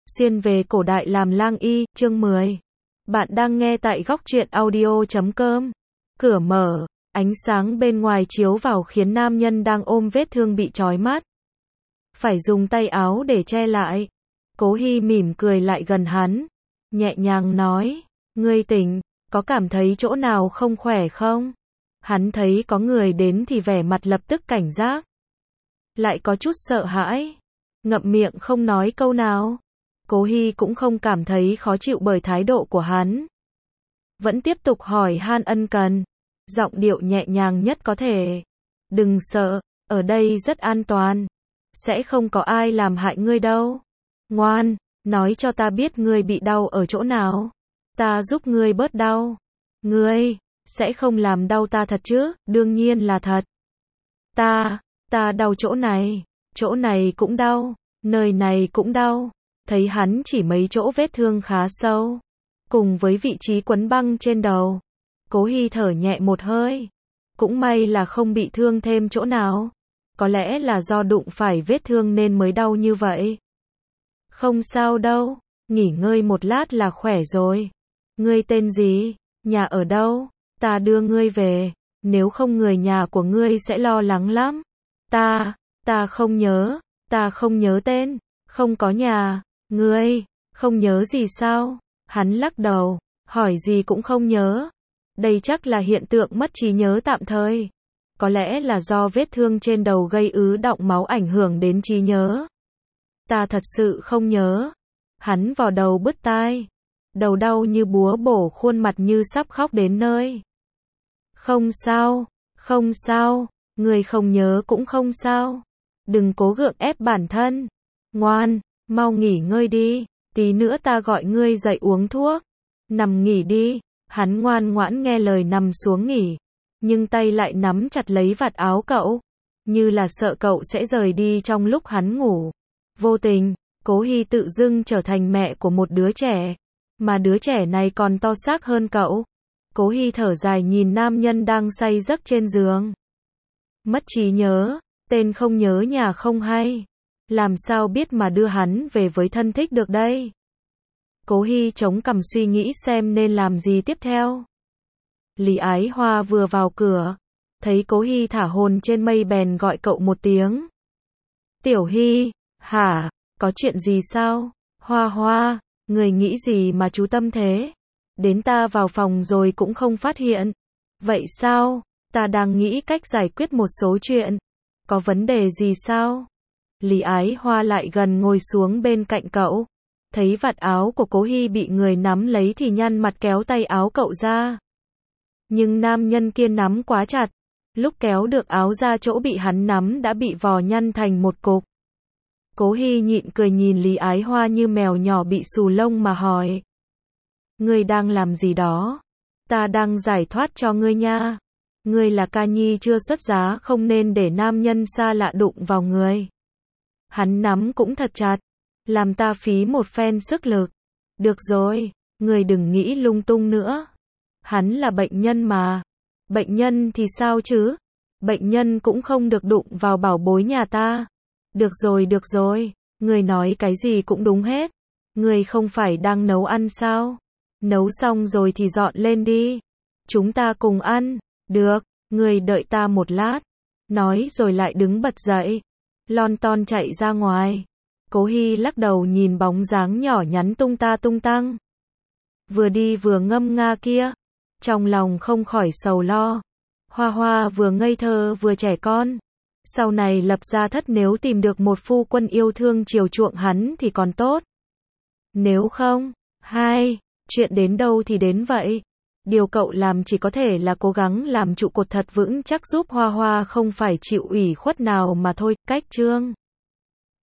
Xuyên về cổ đại làm lang y, chương 10. Bạn đang nghe tại góc truyện audio.com. Cửa mở, ánh sáng bên ngoài chiếu vào khiến nam nhân đang ôm vết thương bị chói mắt. Phải dùng tay áo để che lại. Cố Hi mỉm cười lại gần hắn, nhẹ nhàng nói, ngươi tỉnh, có cảm thấy chỗ nào không khỏe không? Hắn thấy có người đến thì vẻ mặt lập tức cảnh giác. Lại có chút sợ hãi, ngậm miệng không nói câu nào. Cố Hi cũng không cảm thấy khó chịu bởi thái độ của hắn. Vẫn tiếp tục hỏi han ân cần, giọng điệu nhẹ nhàng nhất có thể. Đừng sợ, ở đây rất an toàn. Sẽ không có ai làm hại ngươi đâu. Ngoan, nói cho ta biết ngươi bị đau ở chỗ nào. Ta giúp ngươi bớt đau. Ngươi, sẽ không làm đau ta thật chứ? Đương nhiên là thật. Ta đau chỗ này cũng đau, nơi này cũng đau. Thấy hắn chỉ mấy chỗ vết thương khá sâu, cùng với vị trí quấn băng trên đầu. Cố Hi thở nhẹ một hơi. Cũng may là không bị thương thêm chỗ nào. Có lẽ là do đụng phải vết thương nên mới đau như vậy. Không sao đâu, nghỉ ngơi một lát là khỏe rồi. Ngươi tên gì? Nhà ở đâu? Ta đưa ngươi về, nếu không người nhà của ngươi sẽ lo lắng lắm. Ta không nhớ tên, không có nhà. Ngươi, không nhớ gì sao? Hắn lắc đầu, hỏi gì cũng không nhớ. Đây chắc là hiện tượng mất trí nhớ tạm thời. Có lẽ là do vết thương trên đầu gây ứ đọng máu ảnh hưởng đến trí nhớ. Ta thật sự không nhớ. Hắn vò đầu bứt tai. Đầu đau như búa bổ, khuôn mặt như sắp khóc đến nơi. Không sao, người không nhớ cũng không sao. Đừng cố gượng ép bản thân. Ngoan, mau nghỉ ngơi đi, tí nữa ta gọi ngươi dậy uống thuốc. Nằm nghỉ đi. Hắn ngoan ngoãn nghe lời nằm xuống nghỉ, nhưng tay lại nắm chặt lấy vạt áo cậu, như là sợ cậu sẽ rời đi trong lúc hắn ngủ. Vô tình, Cố Hi tự dưng trở thành mẹ của một đứa trẻ, mà đứa trẻ này còn to xác hơn cậu. Cố Hi thở dài nhìn nam nhân đang say giấc trên giường. Mất trí nhớ, tên không nhớ nhà không hay. Làm sao biết mà đưa hắn về với thân thích được đây? Cố Hi chống cằm suy nghĩ xem nên làm gì tiếp theo. Lý Ái Hoa vừa vào cửa, thấy Cố Hi thả hồn trên mây bèn gọi cậu một tiếng. Tiểu Hi, hả, có chuyện gì sao? Hoa, người nghĩ gì mà chú tâm thế? Đến ta vào phòng rồi cũng không phát hiện. Vậy sao? Ta đang nghĩ cách giải quyết một số chuyện. Có vấn đề gì sao? Lý Ái Hoa lại gần ngồi xuống bên cạnh cậu. Thấy vạt áo của Cố Hi bị người nắm lấy thì nhăn mặt kéo tay áo cậu ra. Nhưng nam nhân kia nắm quá chặt. Lúc kéo được áo ra, chỗ bị hắn nắm đã bị vò nhăn thành một cục. Cố Hi nhịn cười nhìn Lý Ái Hoa như mèo nhỏ bị xù lông mà hỏi. Ngươi đang làm gì đó? Ta đang giải thoát cho ngươi nha. Ngươi là ca nhi chưa xuất giá, không nên để nam nhân xa lạ đụng vào người. Hắn nắm cũng thật chặt, làm ta phí một phen sức lực. Được rồi, người đừng nghĩ lung tung nữa. Hắn là bệnh nhân mà. Bệnh nhân thì sao chứ? Bệnh nhân cũng không được đụng vào bảo bối nhà ta. Được rồi, người nói cái gì cũng đúng hết. Người không phải đang nấu ăn sao? Nấu xong rồi thì dọn lên đi. Chúng ta cùng ăn. Được, người đợi ta một lát. Nói rồi lại đứng bật dậy, lon ton chạy ra ngoài. Cố Hi lắc đầu nhìn bóng dáng nhỏ nhắn tung ta tung tăng, vừa đi vừa ngâm nga kia, trong lòng không khỏi sầu lo. Hoa vừa ngây thơ vừa trẻ con, sau này lập gia thất nếu tìm được một phu quân yêu thương chiều chuộng hắn thì còn tốt. Nếu không, chuyện đến đâu thì đến vậy. Điều cậu làm chỉ có thể là cố gắng làm trụ cột thật vững chắc giúp Hoa không phải chịu ủy khuất nào mà thôi. Cách chương